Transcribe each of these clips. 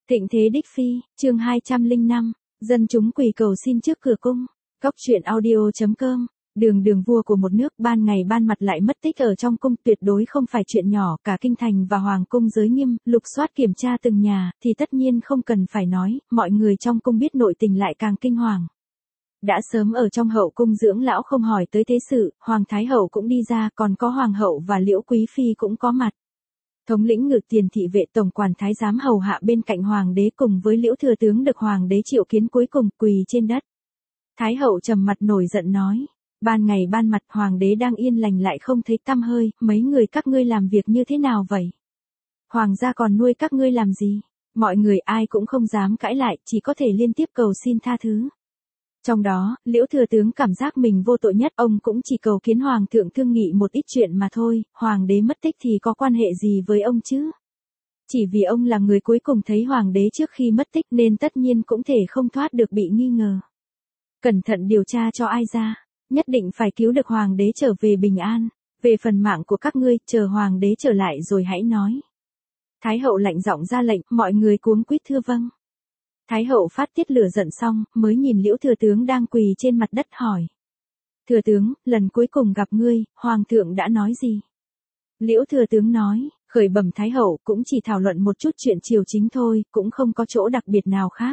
Thịnh thế đích phi, chương 205, dân chúng quỳ cầu xin trước cửa cung. Cóc truyện audio.com, đường vua của một nước ban ngày ban mặt lại mất tích ở trong cung tuyệt đối không phải chuyện nhỏ, cả kinh thành và hoàng cung giới nghiêm, lục soát kiểm tra từng nhà, thì tất nhiên không cần phải nói, mọi người trong cung biết nội tình lại càng kinh hoàng. Đã sớm ở trong hậu cung dưỡng lão không hỏi tới thế sự, hoàng thái hậu cũng đi ra, còn có hoàng hậu và Liễu quý phi cũng có mặt. Thống lĩnh ngự tiền thị vệ tổng quản thái giám hầu hạ bên cạnh hoàng đế cùng với Liễu thừa tướng được hoàng đế triệu kiến cuối cùng quỳ trên đất. Thái hậu trầm mặt nổi giận nói, ban ngày ban mặt hoàng đế đang yên lành lại không thấy tăm hơi, mấy người các ngươi làm việc như thế nào vậy? Hoàng gia còn nuôi các ngươi làm gì? Mọi người ai cũng không dám cãi lại, chỉ có thể liên tiếp cầu xin tha thứ. Trong đó, Liễu thừa tướng cảm giác mình vô tội nhất, ông cũng chỉ cầu kiến hoàng thượng thương nghị một ít chuyện mà thôi, hoàng đế mất tích thì có quan hệ gì với ông chứ? Chỉ vì ông là người cuối cùng thấy hoàng đế trước khi mất tích nên tất nhiên cũng thể không thoát được bị nghi ngờ. Cẩn thận điều tra cho ai ra, nhất định phải cứu được hoàng đế trở về bình an, về phần mạng của các ngươi, chờ hoàng đế trở lại rồi hãy nói. Thái hậu lạnh giọng ra lệnh, mọi người cuống quýt thưa vâng. Thái hậu phát tiết lửa giận xong, mới nhìn Liễu thừa tướng đang quỳ trên mặt đất hỏi. Thừa tướng, lần cuối cùng gặp ngươi, hoàng thượng đã nói gì? Liễu thừa tướng nói, khởi bẩm thái hậu cũng chỉ thảo luận một chút chuyện triều chính thôi, cũng không có chỗ đặc biệt nào khác.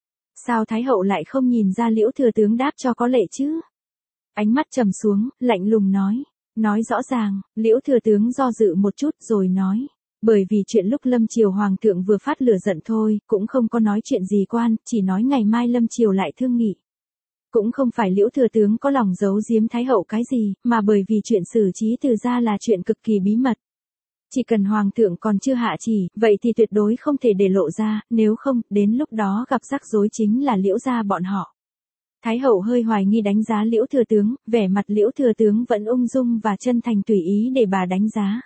Sao thái hậu lại không nhìn ra Liễu thừa tướng đáp cho có lệ chứ? Ánh mắt trầm xuống, lạnh lùng nói rõ ràng. Liễu thừa tướng do dự một chút rồi nói. Bởi vì chuyện lúc lâm triều hoàng thượng vừa phát lửa giận thôi, cũng không có nói chuyện gì quan, chỉ nói ngày mai lâm triều lại thương nghị. Cũng không phải Liễu thừa tướng có lòng giấu giếm thái hậu cái gì, mà bởi vì chuyện xử trí từ gia là chuyện cực kỳ bí mật. Chỉ cần hoàng thượng còn chưa hạ chỉ, vậy thì tuyệt đối không thể để lộ ra, nếu không, đến lúc đó gặp rắc rối chính là Liễu gia bọn họ. Thái hậu hơi hoài nghi đánh giá Liễu thừa tướng, vẻ mặt Liễu thừa tướng vẫn ung dung và chân thành tùy ý để bà đánh giá.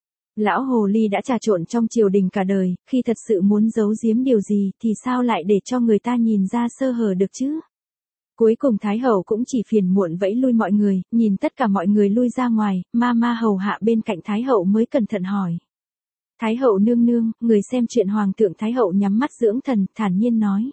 Lão hồ ly đã trà trộn trong triều đình cả đời, khi thật sự muốn giấu giếm điều gì thì sao lại để cho người ta nhìn ra sơ hở được chứ? Cuối cùng Thái hậu cũng chỉ phiền muộn vẫy lui mọi người, nhìn tất cả mọi người lui ra ngoài, ma hầu hạ bên cạnh Thái hậu mới cẩn thận hỏi. Thái hậu nương nương, người xem chuyện hoàng thượng. Thái hậu nhắm mắt dưỡng thần, thản nhiên nói.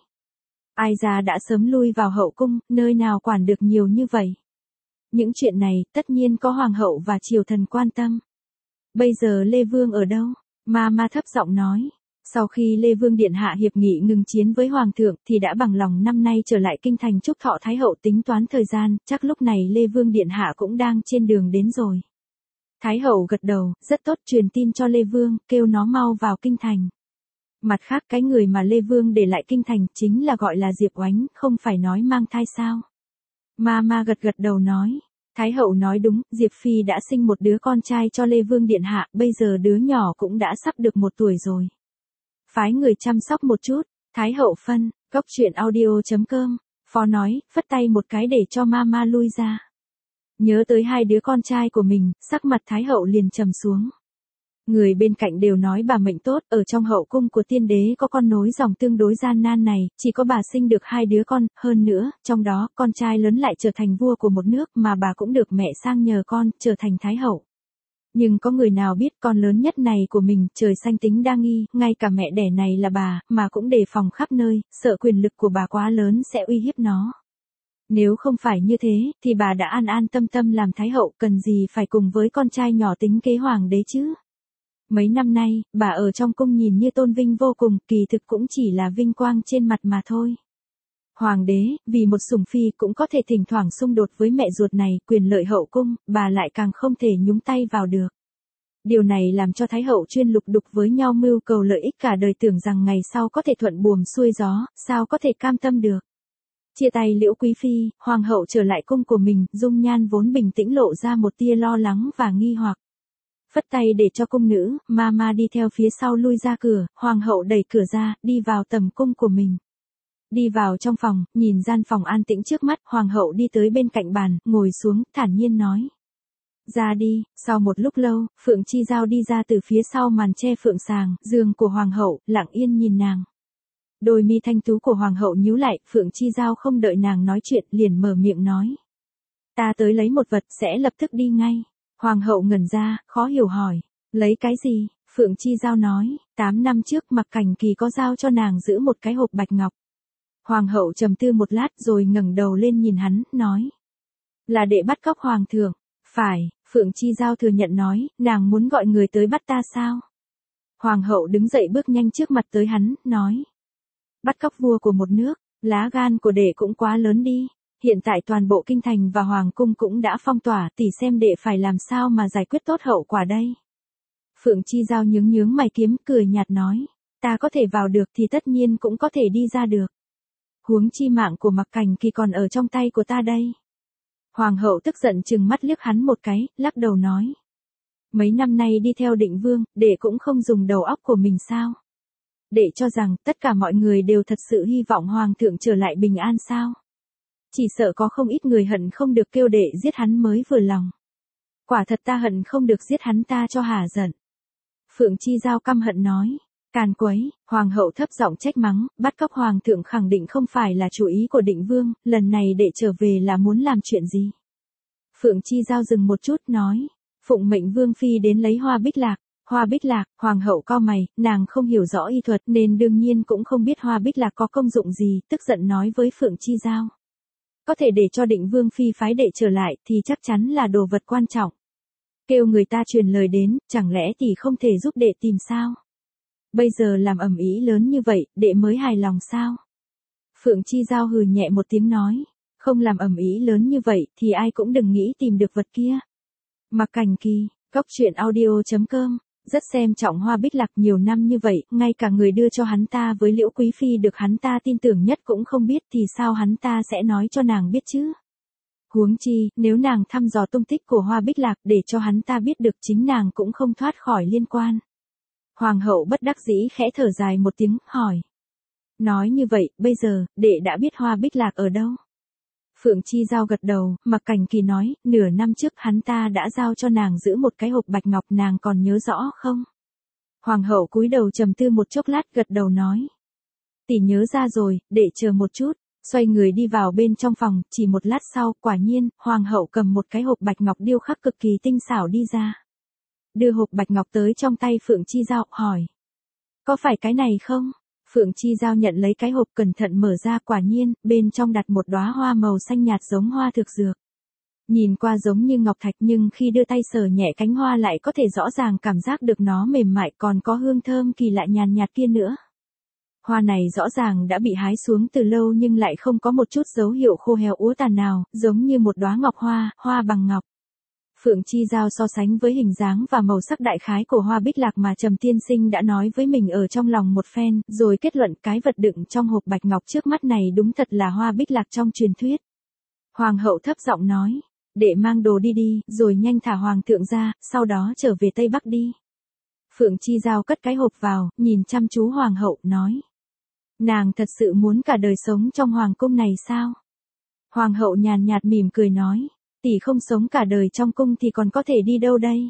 Ai ra đã sớm lui vào hậu cung, nơi nào quản được nhiều như vậy? Những chuyện này, tất nhiên có hoàng hậu và triều thần quan tâm. Bây giờ Lê Vương ở đâu? Ma thấp giọng nói. Sau khi Lê Vương điện hạ hiệp nghị ngừng chiến với hoàng thượng thì đã bằng lòng năm nay trở lại kinh thành chúc thọ thái hậu. Tính toán thời gian, chắc lúc này Lê Vương điện hạ cũng đang trên đường đến rồi. Thái hậu gật đầu, rất tốt, truyền tin cho Lê Vương, kêu nó mau vào kinh thành. Mặt khác cái người mà Lê Vương để lại kinh thành chính là gọi là Diệp Oánh, không phải nói mang thai sao? Ma gật đầu nói. Thái hậu nói đúng, Diệp Phi đã sinh một đứa con trai cho Lê Vương điện hạ, bây giờ đứa nhỏ cũng đã sắp được 1 tuổi rồi. Phái người chăm sóc một chút. Thái hậu phân. Cóc truyện audio.com, phó nói, phất tay một cái để cho ma lui ra. Nhớ tới 2 đứa con trai của mình, sắc mặt Thái hậu liền trầm xuống. Người bên cạnh đều nói bà mệnh tốt, ở trong hậu cung của tiên đế có con nối dòng tương đối gian nan này, chỉ có bà sinh được 2 đứa con, hơn nữa, trong đó, con trai lớn lại trở thành vua của một nước mà bà cũng được mẹ sang nhờ con, trở thành thái hậu. Nhưng có người nào biết con lớn nhất này của mình, trời xanh tính đa nghi, ngay cả mẹ đẻ này là bà, mà cũng đề phòng khắp nơi, sợ quyền lực của bà quá lớn sẽ uy hiếp nó. Nếu không phải như thế, thì bà đã an tâm làm thái hậu, cần gì phải cùng với con trai nhỏ tính kế hoàng đế chứ? Mấy năm nay, bà ở trong cung nhìn như tôn vinh vô cùng, kỳ thực cũng chỉ là vinh quang trên mặt mà thôi. Hoàng đế, vì một sủng phi cũng có thể thỉnh thoảng xung đột với mẹ ruột này, quyền lợi hậu cung, bà lại càng không thể nhúng tay vào được. Điều này làm cho Thái hậu chuyên lục đục với nhau mưu cầu lợi ích cả đời, tưởng rằng ngày sau có thể thuận buồm xuôi gió, sao có thể cam tâm được. Chia tay Liễu quý phi, hoàng hậu trở lại cung của mình, dung nhan vốn bình tĩnh lộ ra một tia lo lắng và nghi hoặc. Phất tay để cho cung nữ, ma đi theo phía sau lui ra cửa, hoàng hậu đẩy cửa ra, đi vào tầm cung của mình. Đi vào trong phòng, nhìn gian phòng an tĩnh trước mắt, hoàng hậu đi tới bên cạnh bàn, ngồi xuống, thản nhiên nói. Ra đi. Sau một lúc lâu, Phượng Chi Giao đi ra từ phía sau màn che phượng sàng, giường của hoàng hậu, lặng yên nhìn nàng. Đôi mi thanh tú của hoàng hậu nhíu lại, Phượng Chi Giao không đợi nàng nói chuyện, liền mở miệng nói. Ta tới lấy một vật, sẽ lập tức đi ngay. Hoàng hậu ngẩn ra, khó hiểu hỏi. Lấy cái gì? Phượng Chi Giao nói, 8 năm trước Mặc Cảnh Kỳ có giao cho nàng giữ một cái hộp bạch ngọc. Hoàng hậu trầm tư một lát rồi ngẩng đầu lên nhìn hắn, nói. Là đệ bắt cóc hoàng thượng. Phải, Phượng Chi Giao thừa nhận nói, nàng muốn gọi người tới bắt ta sao? Hoàng hậu đứng dậy bước nhanh trước mặt tới hắn, nói. Bắt cóc vua của một nước, lá gan của đệ cũng quá lớn đi. Hiện tại toàn bộ kinh thành và hoàng cung cũng đã phong tỏa, tỷ xem đệ phải làm sao mà giải quyết tốt hậu quả đây. Phượng Chi Giao nhướng mày kiếm, cười nhạt nói. Ta có thể vào được thì tất nhiên cũng có thể đi ra được. Huống chi mạng của Mặc Cảnh Kỳ còn ở trong tay của ta đây. Hoàng hậu tức giận trừng mắt liếc hắn một cái, lắc đầu nói. Mấy năm nay đi theo Định Vương, đệ cũng không dùng đầu óc của mình sao? Đệ cho rằng tất cả mọi người đều thật sự hy vọng hoàng thượng trở lại bình an sao? Chỉ sợ có không ít người hận không được kêu đệ giết hắn mới vừa lòng. Quả thật ta hận không được giết hắn ta cho hả giận. Phượng Chi Giao căm hận nói. Càn quấy, hoàng hậu thấp giọng trách mắng, bắt cóc hoàng thượng khẳng định không phải là chủ ý của Định Vương, lần này đệ trở về là muốn làm chuyện gì? Phượng Chi Giao dừng một chút nói, phụng mệnh Vương Phi đến lấy hoa bích lạc. Hoa bích lạc, hoàng hậu cau mày, nàng không hiểu rõ y thuật nên đương nhiên cũng không biết hoa bích lạc có công dụng gì, tức giận nói với Phượng Chi Giao. Có thể để cho Định Vương Phi phái đệ trở lại thì chắc chắn là đồ vật quan trọng. Kêu người ta truyền lời đến, chẳng lẽ tỷ không thể giúp đệ tìm sao? Bây giờ làm ầm ĩ lớn như vậy, đệ mới hài lòng sao? Phượng Chi Giao hừ nhẹ một tiếng nói, không làm ầm ĩ lớn như vậy thì ai cũng đừng nghĩ tìm được vật kia. Mặc Cảnh Kỳ, Cóc Truyện Audio.com, rất xem trọng hoa bích lạc nhiều năm như vậy, ngay cả người đưa cho hắn ta với Liễu Quý Phi được hắn ta tin tưởng nhất cũng không biết thì sao hắn ta sẽ nói cho nàng biết chứ? Huống chi, nếu nàng thăm dò tung tích của hoa bích lạc để cho hắn ta biết được chính nàng cũng không thoát khỏi liên quan. Hoàng hậu bất đắc dĩ khẽ thở dài một tiếng, hỏi. Nói như vậy, bây giờ, đệ đã biết hoa bích lạc ở đâu? Phượng Chi Giao gật đầu, Mặc Cảnh Kỳ nói, nửa năm trước hắn ta đã giao cho nàng giữ một cái hộp bạch ngọc, nàng còn nhớ rõ không? Hoàng hậu cúi đầu trầm tư một chốc lát gật đầu nói. Tỷ nhớ ra rồi, để chờ một chút, xoay người đi vào bên trong phòng, chỉ một lát sau, quả nhiên, hoàng hậu cầm một cái hộp bạch ngọc điêu khắc cực kỳ tinh xảo đi ra. Đưa hộp bạch ngọc tới trong tay Phượng Chi Giao, hỏi. Có phải cái này không? Phượng Chi Giao nhận lấy cái hộp cẩn thận mở ra, quả nhiên, bên trong đặt một đóa hoa màu xanh nhạt giống hoa thực dược. Nhìn qua giống như ngọc thạch nhưng khi đưa tay sờ nhẹ cánh hoa lại có thể rõ ràng cảm giác được nó mềm mại còn có hương thơm kỳ lạ nhàn nhạt kia nữa. Hoa này rõ ràng đã bị hái xuống từ lâu nhưng lại không có một chút dấu hiệu khô héo úa tàn nào, giống như một đóa ngọc hoa, hoa bằng ngọc. Phượng Chi Giao so sánh với hình dáng và màu sắc đại khái của hoa bích lạc mà Trầm Tiên Sinh đã nói với mình ở trong lòng một phen, rồi kết luận cái vật đựng trong hộp bạch ngọc trước mắt này đúng thật là hoa bích lạc trong truyền thuyết. Hoàng hậu thấp giọng nói, đệ mang đồ đi đi, rồi nhanh thả hoàng thượng ra, sau đó trở về Tây Bắc đi. Phượng Chi Giao cất cái hộp vào, nhìn chăm chú hoàng hậu, nói. Nàng thật sự muốn cả đời sống trong hoàng cung này sao? Hoàng hậu nhàn nhạt mỉm cười nói. Tỷ không sống cả đời trong cung thì còn có thể đi đâu đây?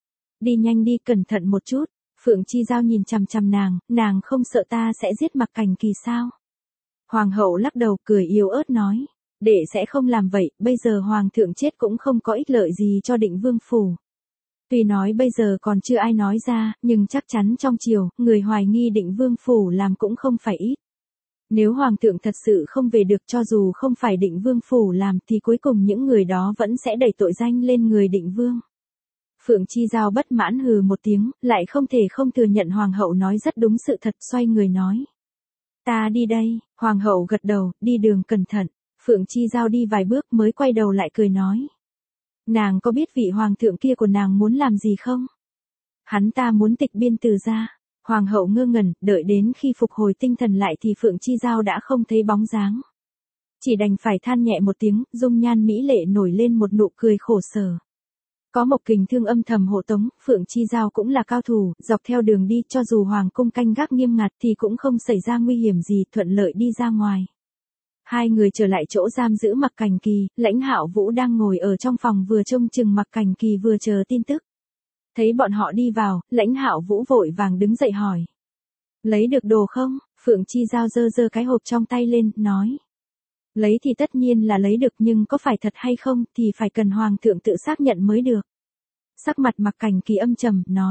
Đi nhanh đi, cẩn thận một chút. Phượng Chi Giao nhìn chằm chằm nàng không sợ ta sẽ giết Mặc Cảnh Kỳ sao? Hoàng hậu lắc đầu cười yếu ớt nói. Đệ sẽ không làm vậy, bây giờ hoàng thượng chết cũng không có ích lợi gì cho Định Vương phủ. Tuy nói bây giờ còn chưa ai nói ra, nhưng chắc chắn trong triều, người hoài nghi Định Vương phủ làm cũng không phải ít. Nếu hoàng thượng thật sự không về được cho dù không phải Định Vương phủ làm thì cuối cùng những người đó vẫn sẽ đẩy tội danh lên người Định Vương. Phượng Chi Giao bất mãn hừ một tiếng, lại không thể không thừa nhận hoàng hậu nói rất đúng sự thật, xoay người nói. Ta đi đây, hoàng hậu gật đầu, đi đường cẩn thận. Phượng Chi Giao đi vài bước mới quay đầu lại cười nói. Nàng có biết vị hoàng thượng kia của nàng muốn làm gì không? Hắn ta muốn tịch biên Từ gia. Hoàng hậu ngơ ngẩn, đợi đến khi phục hồi tinh thần lại thì Phượng Chi Giao đã không thấy bóng dáng. Chỉ đành phải than nhẹ một tiếng, dung nhan mỹ lệ nổi lên một nụ cười khổ sở. Có Mộc Kình Thương âm thầm hộ tống, Phượng Chi Giao cũng là cao thủ, dọc theo đường đi cho dù hoàng cung canh gác nghiêm ngặt thì cũng không xảy ra nguy hiểm gì, thuận lợi đi ra ngoài. Hai người trở lại chỗ giam giữ Mặc Cảnh Kỳ, Lãnh Hạo Vũ đang ngồi ở trong phòng vừa trông chừng Mặc Cảnh Kỳ vừa chờ tin tức. Thấy bọn họ đi vào, Lãnh Hạo Vũ vội vàng đứng dậy hỏi. Lấy được đồ không? Phượng Chi Giao giơ cái hộp trong tay lên, nói. Lấy thì tất nhiên là lấy được nhưng có phải thật hay không thì phải cần hoàng thượng tự xác nhận mới được. Sắc mặt Mặc Cảnh Kỳ âm trầm, nói.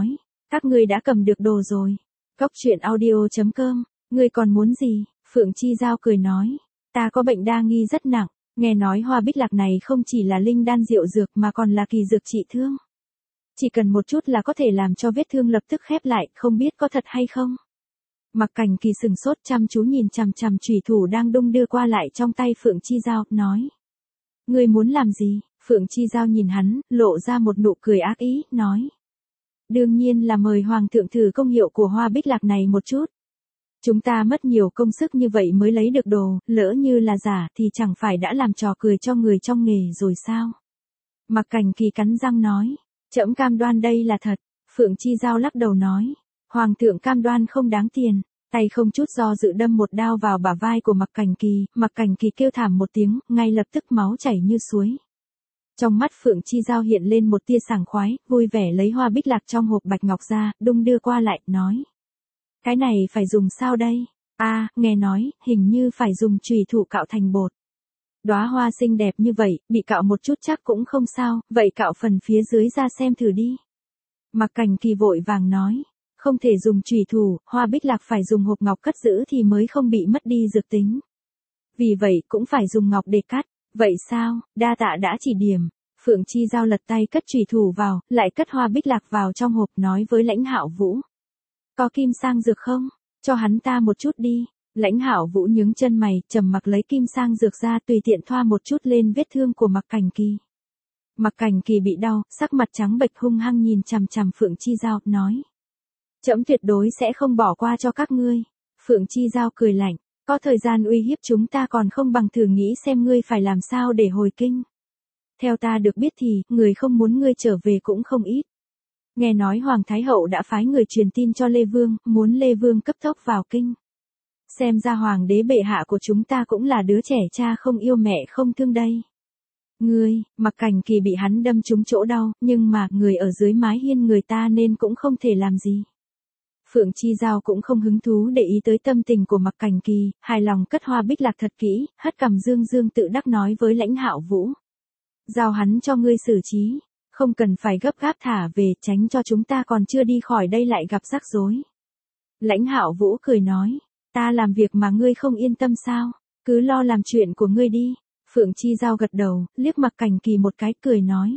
Các ngươi đã cầm được đồ rồi. Cóc truyện audio.com, ngươi còn muốn gì? Phượng Chi Giao cười nói, ta có bệnh đa nghi rất nặng, nghe nói hoa bích lạc này không chỉ là linh đan diệu dược mà còn là kỳ dược trị thương. Chỉ cần một chút là có thể làm cho vết thương lập tức khép lại, không biết có thật hay không? Mặc Cảnh Kỳ sừng sốt chăm chú nhìn chằm chằm chủy thủ đang đung đưa qua lại trong tay Phượng Chi Giao, nói. Ngươi muốn làm gì? Phượng Chi Giao nhìn hắn, lộ ra một nụ cười ác ý, nói. Đương nhiên là mời Hoàng thượng thử công hiệu của hoa bích lạc này một chút. Chúng ta mất nhiều công sức như vậy mới lấy được đồ, lỡ như là giả thì chẳng phải đã làm trò cười cho người trong nghề rồi sao? Mặc Cảnh Kỳ cắn răng nói. Trẫm cam đoan đây là thật. Phượng Chi Giao lắc đầu nói. Hoàng thượng cam đoan không đáng tiền. Tay không chút do dự đâm một đao vào bả vai của Mặc Cảnh Kỳ. Mặc Cảnh Kỳ kêu thảm một tiếng, ngay lập tức máu chảy như suối. Trong mắt Phượng Chi Giao hiện lên một tia sảng khoái, vui vẻ lấy hoa bích lạc trong hộp bạch ngọc ra, đung đưa qua lại, nói. Cái này phải dùng sao đây? Nghe nói, hình như phải dùng chùy thủ cạo thành bột. Đóa hoa xinh đẹp như vậy, bị cạo một chút chắc cũng không sao, vậy cạo phần phía dưới ra xem thử đi. Mặc Cảnh Kỳ vội vàng nói, không thể dùng chùy thủ, hoa bích lạc phải dùng hộp ngọc cất giữ thì mới không bị mất đi dược tính. Vì vậy cũng phải dùng ngọc để cắt, vậy sao, đa tạ đã chỉ điểm. Phượng Chi Giao lật tay cất chùy thủ vào, lại cất hoa bích lạc vào trong hộp, nói với Lãnh Hạo Vũ. Có kim sang dược không? Cho hắn ta một chút đi. Lãnh Hạo Vũ nhướng chân mày, trầm mặc lấy kim sang dược ra tùy tiện thoa một chút lên vết thương của Mặc Cảnh Kỳ. Mặc Cảnh Kỳ bị đau, sắc mặt trắng bệch hung hăng nhìn chằm chằm Phượng Chi Giao, nói. Trẫm tuyệt đối sẽ không bỏ qua cho các ngươi. Phượng Chi Giao cười lạnh, có thời gian uy hiếp chúng ta còn không bằng thử nghĩ xem ngươi phải làm sao để hồi kinh. Theo ta được biết thì, người không muốn ngươi trở về cũng không ít. Nghe nói Hoàng Thái Hậu đã phái người truyền tin cho Lê Vương, muốn Lê Vương cấp tốc vào kinh. Xem ra Hoàng đế bệ hạ của chúng ta cũng là đứa trẻ cha không yêu mẹ không thương đây. Ngươi, Mặc Cảnh Kỳ bị hắn đâm trúng chỗ đau, nhưng mà người ở dưới mái hiên người ta nên cũng không thể làm gì. Phượng Chi Giao cũng không hứng thú để ý tới tâm tình của Mặc Cảnh Kỳ, hài lòng cất hoa bích lạc thật kỹ, hất cằm dương dương tự đắc nói với Lãnh Hạo Vũ. Giao hắn cho ngươi xử trí, không cần phải gấp gáp thả về, tránh cho chúng ta còn chưa đi khỏi đây lại gặp rắc rối. Lãnh Hạo Vũ cười nói, ta làm việc mà ngươi không yên tâm sao, cứ lo làm chuyện của ngươi đi. Phượng Chi Giao gật đầu, liếc Mặc Cảnh Kỳ một cái cười nói.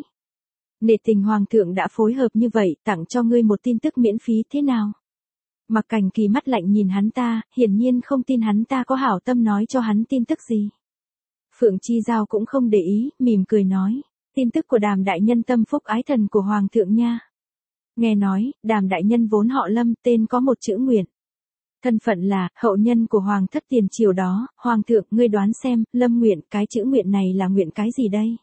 Nể tình Hoàng thượng đã phối hợp như vậy, tặng cho ngươi một tin tức miễn phí thế nào? Mặc Cảnh Kỳ mắt lạnh nhìn hắn ta, hiển nhiên không tin hắn ta có hảo tâm nói cho hắn tin tức gì. Phượng Chi Giao cũng không để ý, mỉm cười nói, tin tức của Đàm đại nhân tâm phúc ái thần của Hoàng thượng nha. Nghe nói, Đàm đại nhân vốn họ Lâm, tên có một chữ Nguyện. Thân phận là, hậu nhân của Hoàng thất tiền triều đó, Hoàng thượng, ngươi đoán xem, Lâm Nguyện, cái chữ Nguyện này là nguyện cái gì đây?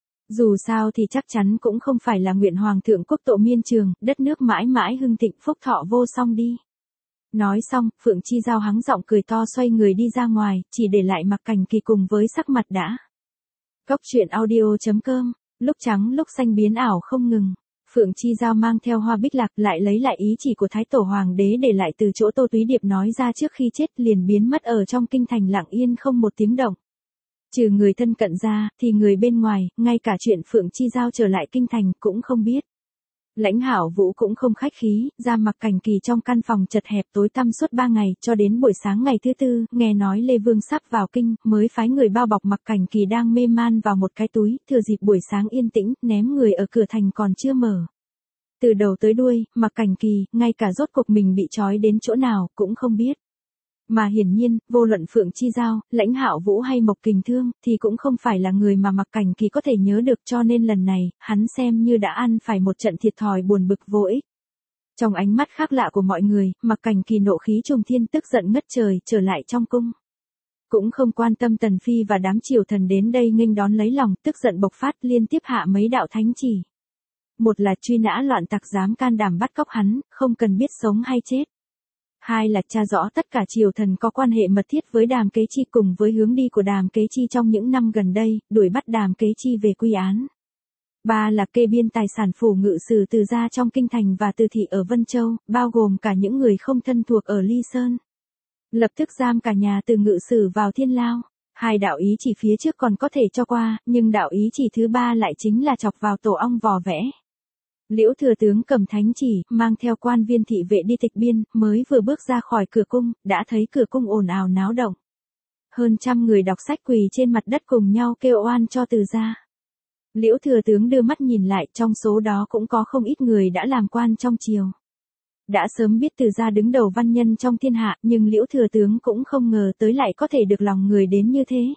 Dù sao thì chắc chắn cũng không phải là nguyện Hoàng thượng quốc tộ miên trường, đất nước mãi mãi hưng thịnh phúc thọ vô song đi. Nói xong, Phượng Chi Giao hắng giọng cười to xoay người đi ra ngoài, chỉ để lại Mặc Cảnh Kỳ cùng với sắc mặt đã. Cóc truyện audio.com, lúc trắng lúc xanh biến ảo không ngừng. Phượng Chi Giao mang theo hoa bích lạc lại lấy lại ý chỉ của Thái Tổ Hoàng đế để lại từ chỗ Tô Túy Điệp nói ra trước khi chết liền biến mất ở trong kinh thành lặng yên không một tiếng động. Trừ người thân cận ra, thì người bên ngoài, ngay cả chuyện Phượng Chi Giao trở lại kinh thành cũng không biết. Lãnh Hạo Vũ cũng không khách khí, ra Mặc Cảnh Kỳ trong căn phòng chật hẹp tối tăm suốt 3 ngày, cho đến buổi sáng ngày thứ 4, nghe nói Lê Vương sắp vào kinh, mới phái người bao bọc Mặc Cảnh Kỳ đang mê man vào một cái túi, thừa dịp buổi sáng yên tĩnh, ném người ở cửa thành còn chưa mở. Từ đầu tới đuôi, Mặc Cảnh Kỳ, ngay cả rốt cuộc mình bị trói đến chỗ nào, cũng không biết. Mà hiển nhiên, vô luận Phượng Chi Giao, Lãnh Hạo Vũ hay Mộc Kình Thương, thì cũng không phải là người mà Mặc Cảnh Kỳ có thể nhớ được, cho nên lần này, hắn xem như đã ăn phải một trận thiệt thòi buồn bực vô ích. Trong ánh mắt khác lạ của mọi người, Mặc Cảnh Kỳ nộ khí trùng thiên tức giận ngất trời, trở lại trong cung. Cũng không quan tâm Tần Phi và đám triều thần đến đây nghênh đón lấy lòng, tức giận bộc phát liên tiếp hạ mấy đạo thánh chỉ. Một là truy nã loạn tặc dám can đảm bắt cóc hắn, không cần biết sống hay chết. Hai là tra rõ tất cả triều thần có quan hệ mật thiết với Đàm Kế Chi cùng với hướng đi của Đàm Kế Chi trong những năm gần đây, đuổi bắt Đàm Kế Chi về quy án. Ba là kê biên tài sản phủ ngự sử từ gia trong kinh thành và từ thị ở Vân Châu, bao gồm cả những người không thân thuộc ở Ly Sơn. Lập tức giam cả nhà từ ngự sử vào thiên lao. Hai đạo ý chỉ phía trước còn có thể cho qua, nhưng đạo ý chỉ thứ ba lại chính là chọc vào tổ ong vò vẽ. Liễu thừa tướng cầm thánh chỉ, mang theo quan viên thị vệ đi tịch biên, mới vừa bước ra khỏi cửa cung, đã thấy cửa cung ồn ào náo động. Hơn trăm người đọc sách quỳ trên mặt đất cùng nhau kêu oan cho Từ gia. Liễu thừa tướng đưa mắt nhìn lại, trong số đó cũng có không ít người đã làm quan trong triều. Đã sớm biết Từ gia đứng đầu văn nhân trong thiên hạ, nhưng Liễu thừa tướng cũng không ngờ tới lại có thể được lòng người đến như thế.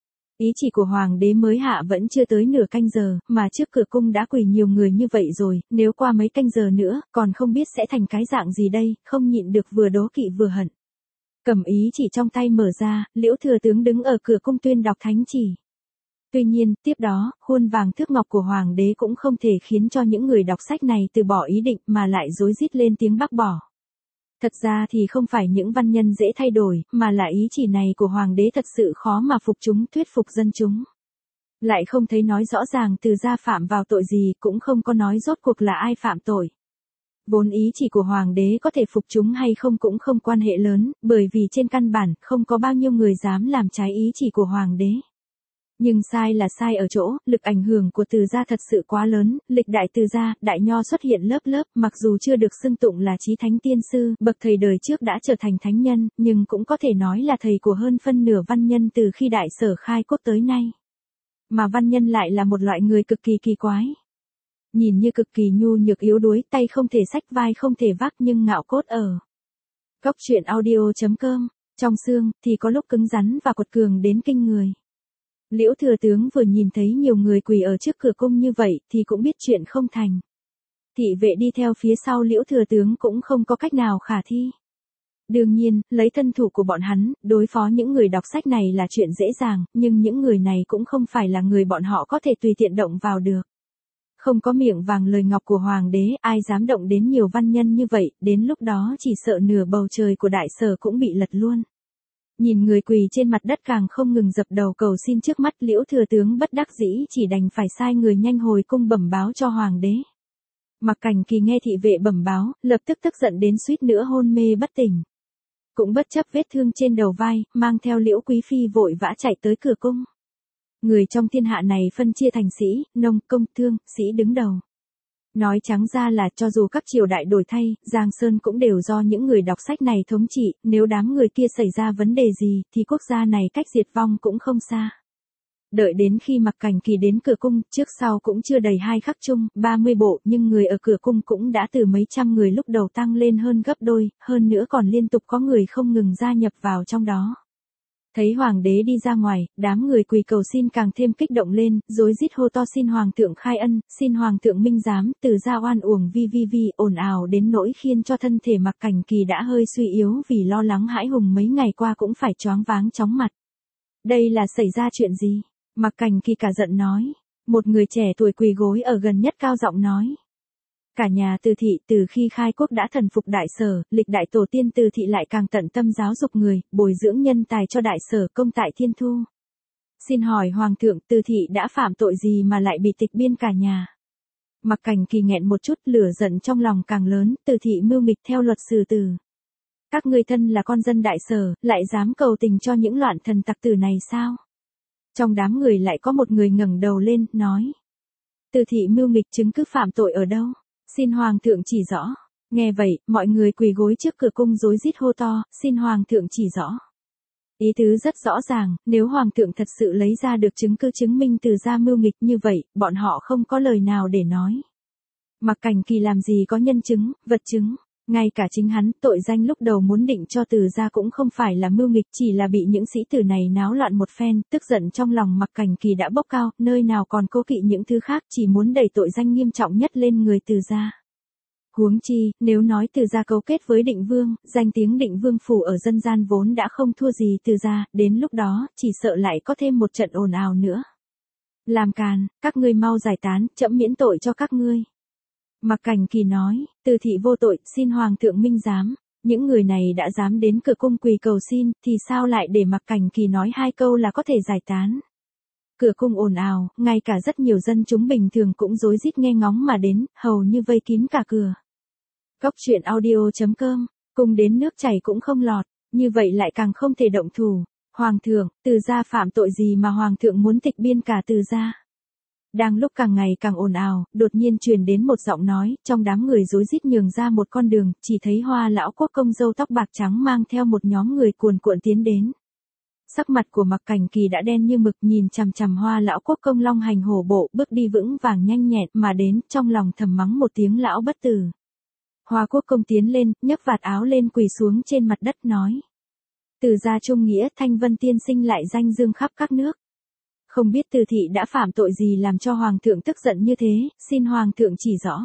Ý chỉ của hoàng đế mới hạ vẫn chưa tới nửa canh giờ, mà trước cửa cung đã quỳ nhiều người như vậy rồi, nếu qua mấy canh giờ nữa, còn không biết sẽ thành cái dạng gì đây, không nhịn được vừa đố kỵ vừa hận. Cầm ý chỉ trong tay mở ra, Liễu thừa tướng đứng ở cửa cung tuyên đọc thánh chỉ. Tuy nhiên, tiếp đó, khuôn vàng thước ngọc của hoàng đế cũng không thể khiến cho những người đọc sách này từ bỏ ý định mà lại rối rít lên tiếng bác bỏ. Thật ra thì không phải những văn nhân dễ thay đổi, mà là ý chỉ này của hoàng đế thật sự khó mà phục chúng, thuyết phục dân chúng. Lại không thấy nói rõ ràng Từ gia phạm vào tội gì, cũng không có nói rốt cuộc là ai phạm tội. Vốn ý chỉ của hoàng đế có thể phục chúng hay không cũng không quan hệ lớn, bởi vì trên căn bản, không có bao nhiêu người dám làm trái ý chỉ của hoàng đế. Nhưng sai là sai ở chỗ, lực ảnh hưởng của Từ gia thật sự quá lớn, lịch đại Từ gia, đại nho xuất hiện lớp lớp, mặc dù chưa được xưng tụng là chí thánh tiên sư, bậc thầy đời trước đã trở thành thánh nhân, nhưng cũng có thể nói là thầy của hơn phân nửa văn nhân từ khi đại sở khai quốc tới nay. Mà văn nhân lại là một loại người cực kỳ kỳ quái. Nhìn như cực kỳ nhu nhược yếu đuối, tay không thể xách vai không thể vác nhưng ngạo cốt ở. Góc truyện audio.com, trong xương, thì có lúc cứng rắn và quật cường đến kinh người. Liễu thừa tướng vừa nhìn thấy nhiều người quỳ ở trước cửa cung như vậy thì cũng biết chuyện không thành. Thị vệ đi theo phía sau Liễu thừa tướng cũng không có cách nào khả thi. Đương nhiên, lấy thân thủ của bọn hắn, đối phó những người đọc sách này là chuyện dễ dàng, nhưng những người này cũng không phải là người bọn họ có thể tùy tiện động vào được. Không có miệng vàng lời ngọc của hoàng đế, ai dám động đến nhiều văn nhân như vậy, đến lúc đó chỉ sợ nửa bầu trời của đại sở cũng bị lật luôn. Nhìn người quỳ trên mặt đất càng không ngừng dập đầu cầu xin trước mắt, Liễu thừa tướng bất đắc dĩ chỉ đành phải sai người nhanh hồi cung bẩm báo cho hoàng đế. Mặc Cảnh Kỳ nghe thị vệ bẩm báo, lập tức tức giận đến suýt nữa hôn mê bất tỉnh. Cũng bất chấp vết thương trên đầu vai, mang theo Liễu quý phi vội vã chạy tới cửa cung. Người trong thiên hạ này phân chia thành sĩ, nông, công, thương, sĩ đứng đầu. Nói trắng ra là cho dù các triều đại đổi thay, Giang Sơn cũng đều do những người đọc sách này thống trị, nếu đám người kia xảy ra vấn đề gì, thì quốc gia này cách diệt vong cũng không xa. Đợi đến khi Mặc Cảnh Kỳ đến cửa cung, trước sau cũng chưa đầy 2 khắc chung, 30 bộ, nhưng người ở cửa cung cũng đã từ mấy trăm người lúc đầu tăng lên hơn gấp đôi, hơn nữa còn liên tục có người không ngừng gia nhập vào trong đó. Thấy hoàng đế đi ra ngoài, đám người quỳ cầu xin càng thêm kích động lên, rối rít hô to xin hoàng thượng khai ân, xin hoàng thượng minh giám, Từ gia oan uổng vi, ồn ào đến nỗi khiến cho thân thể Mặc Cảnh Kỳ đã hơi suy yếu vì lo lắng hãi hùng mấy ngày qua cũng phải choáng váng chóng mặt. Đây là xảy ra chuyện gì? Mặc Cảnh Kỳ cả giận nói. Một người trẻ tuổi quỳ gối ở gần nhất cao giọng nói. Cả nhà Từ thị từ khi khai quốc đã thần phục đại sở, lịch đại tổ tiên Từ thị lại càng tận tâm giáo dục người, bồi dưỡng nhân tài cho đại sở công tại thiên thu. Xin hỏi hoàng thượng, Từ thị đã phạm tội gì mà lại bị tịch biên cả nhà? Mặc Cảnh Kỳ nghẹn một chút, lửa giận trong lòng càng lớn, Từ thị mưu nghịch theo luật xử tử. Các ngươi thân là con dân đại sở, lại dám cầu tình cho những loạn thần tặc tử này sao? Trong đám người lại có một người ngẩng đầu lên, nói. Từ thị mưu nghịch chứng cứ phạm tội ở đâu? Xin hoàng thượng chỉ rõ. Nghe vậy, mọi người quỳ gối trước cửa cung rối rít hô to, xin hoàng thượng chỉ rõ. Ý tứ rất rõ ràng, nếu hoàng thượng thật sự lấy ra được chứng cứ chứng minh Từ gia mưu nghịch như vậy, bọn họ không có lời nào để nói. Mặc Cảnh Kỳ làm gì có nhân chứng, vật chứng. Ngay cả chính hắn, tội danh lúc đầu muốn định cho Từ gia cũng không phải là mưu nghịch, chỉ là bị những sĩ tử này náo loạn một phen, tức giận trong lòng Mặc Cảnh Kỳ đã bốc cao, nơi nào còn cố kỵ những thứ khác, chỉ muốn đẩy tội danh nghiêm trọng nhất lên người Từ gia. Huống chi, nếu nói Từ gia cấu kết với Định Vương, danh tiếng Định Vương phủ ở dân gian vốn đã không thua gì Từ gia, đến lúc đó, chỉ sợ lại có thêm một trận ồn ào nữa. Làm càn, các ngươi mau giải tán, trẫm miễn tội cho các ngươi. Mặc Cảnh Kỳ nói, Từ thị vô tội, xin hoàng thượng minh giám. Những người này đã dám đến cửa cung quỳ cầu xin, thì sao lại để Mặc Cảnh Kỳ nói 2 câu là có thể giải tán. Cửa cung ồn ào, ngay cả rất nhiều dân chúng bình thường cũng rối rít nghe ngóng mà đến, hầu như vây kín cả cửa. Góc truyện audio.com, cung đến nước chảy cũng không lọt, như vậy lại càng không thể động thủ. Hoàng thượng, Từ gia phạm tội gì mà hoàng thượng muốn tịch biên cả Từ gia? Đang lúc càng ngày càng ồn ào, đột nhiên truyền đến một giọng nói, trong đám người rối rít nhường ra một con đường, chỉ thấy Hoa lão quốc công râu tóc bạc trắng mang theo một nhóm người cuồn cuộn tiến đến. Sắc mặt của Mạc Cảnh Kỳ đã đen như mực, nhìn chằm chằm Hoa lão quốc công long hành hổ bộ, bước đi vững vàng nhanh nhẹn mà đến, trong lòng thầm mắng một tiếng lão bất tử. Hoa quốc công tiến lên, nhấc vạt áo lên quỳ xuống trên mặt đất nói: Từ gia trung nghĩa, Thanh Vân tiên sinh lại danh dương khắp các nước. Không biết Từ thị đã phạm tội gì làm cho hoàng thượng tức giận như thế, xin hoàng thượng chỉ rõ.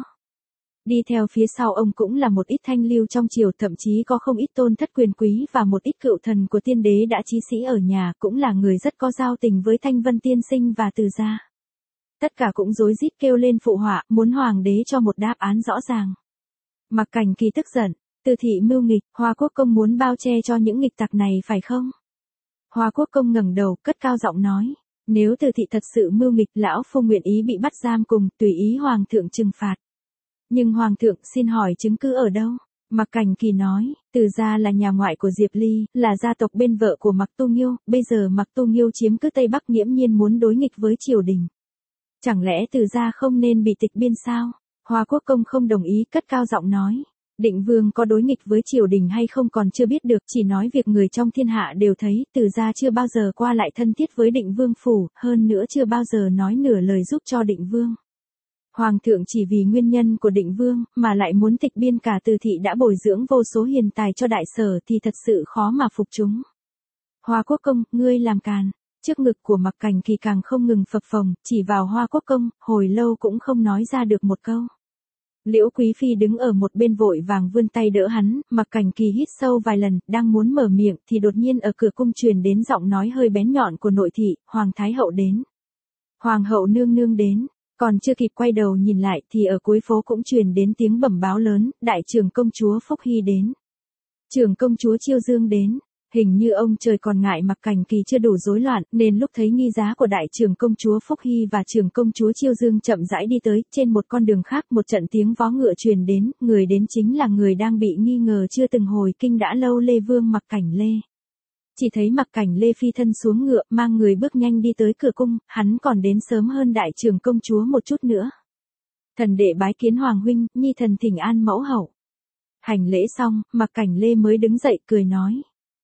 Đi theo phía sau ông cũng là một ít thanh lưu trong triều, thậm chí có không ít tôn thất quyền quý và một ít cựu thần của tiên đế đã chí sĩ ở nhà, cũng là người rất có giao tình với Thanh Vân tiên sinh và Từ gia. Tất cả cũng rối rít kêu lên phụ họa, muốn hoàng đế cho một đáp án rõ ràng. Mạc Cảnh Kỳ tức giận: Từ thị mưu nghịch, Hoa quốc công muốn bao che cho những nghịch tặc này phải không? Hoa quốc công ngẩng đầu, cất cao giọng nói: Nếu Từ thị thật sự mưu nghịch, lão phu nguyện ý bị bắt giam cùng, tùy ý hoàng thượng trừng phạt. Nhưng hoàng thượng, xin hỏi chứng cứ ở đâu? Mạc Cảnh Kỳ nói: Từ gia là nhà ngoại của Diệp Ly, là gia tộc bên vợ của Mạc Tu Nghiêu, bây giờ Mạc Tu Nghiêu chiếm cứ Tây Bắc, nghiễm nhiên muốn đối nghịch với triều đình. Chẳng lẽ Từ gia không nên bị tịch biên sao? Hoa quốc công không đồng ý, cất cao giọng nói: Định vương có đối nghịch với triều đình hay không còn chưa biết được, chỉ nói việc người trong thiên hạ đều thấy, Từ gia chưa bao giờ qua lại thân thiết với Định vương phủ, hơn nữa chưa bao giờ nói nửa lời giúp cho Định vương. Hoàng thượng chỉ vì nguyên nhân của Định vương, mà lại muốn tịch biên cả Từ thị đã bồi dưỡng vô số hiền tài cho đại sở thì thật sự khó mà phục chúng. Hoa quốc công, ngươi làm càn. Trước ngực của Mạc Cảnh Kỳ càng không ngừng phập phồng, chỉ vào Hoa quốc công, hồi lâu cũng không nói ra được một câu. Liễu Quý Phi đứng ở một bên vội vàng vươn tay đỡ hắn, Mạc Cảnh Kỳ hít sâu vài lần, đang muốn mở miệng, thì đột nhiên ở cửa cung truyền đến giọng nói hơi bén nhọn của nội thị: Hoàng Thái Hậu đến. Hoàng hậu nương nương đến. Còn chưa kịp quay đầu nhìn lại thì ở cuối phố cũng truyền đến tiếng bẩm báo lớn: Đại trưởng công chúa Phúc Hy đến. Trưởng công chúa Chiêu Dương đến. Hình như ông trời còn ngại Mạc Cảnh Kỳ chưa đủ rối loạn, nên lúc thấy nghi giá của đại trưởng công chúa Phúc Hy và trưởng công chúa Chiêu Dương chậm rãi đi tới, trên một con đường khác một trận tiếng vó ngựa truyền đến, người đến chính là người đang bị nghi ngờ chưa từng hồi kinh đã lâu, Lê Vương Mạc Cảnh Lê. Chỉ thấy Mạc Cảnh Lê phi thân xuống ngựa, mang người bước nhanh đi tới cửa cung, hắn còn đến sớm hơn đại trưởng công chúa một chút nữa. Thần đệ bái kiến hoàng huynh, nhi thần thỉnh an mẫu hậu. Hành lễ xong, Mạc Cảnh Lê mới đứng dậy cười nói: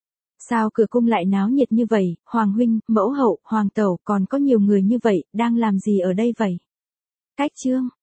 Sao cửa cung lại náo nhiệt như vậy, hoàng huynh, mẫu hậu, hoàng tẩu, còn có nhiều người như vậy, đang làm gì ở đây vậy? Cách chương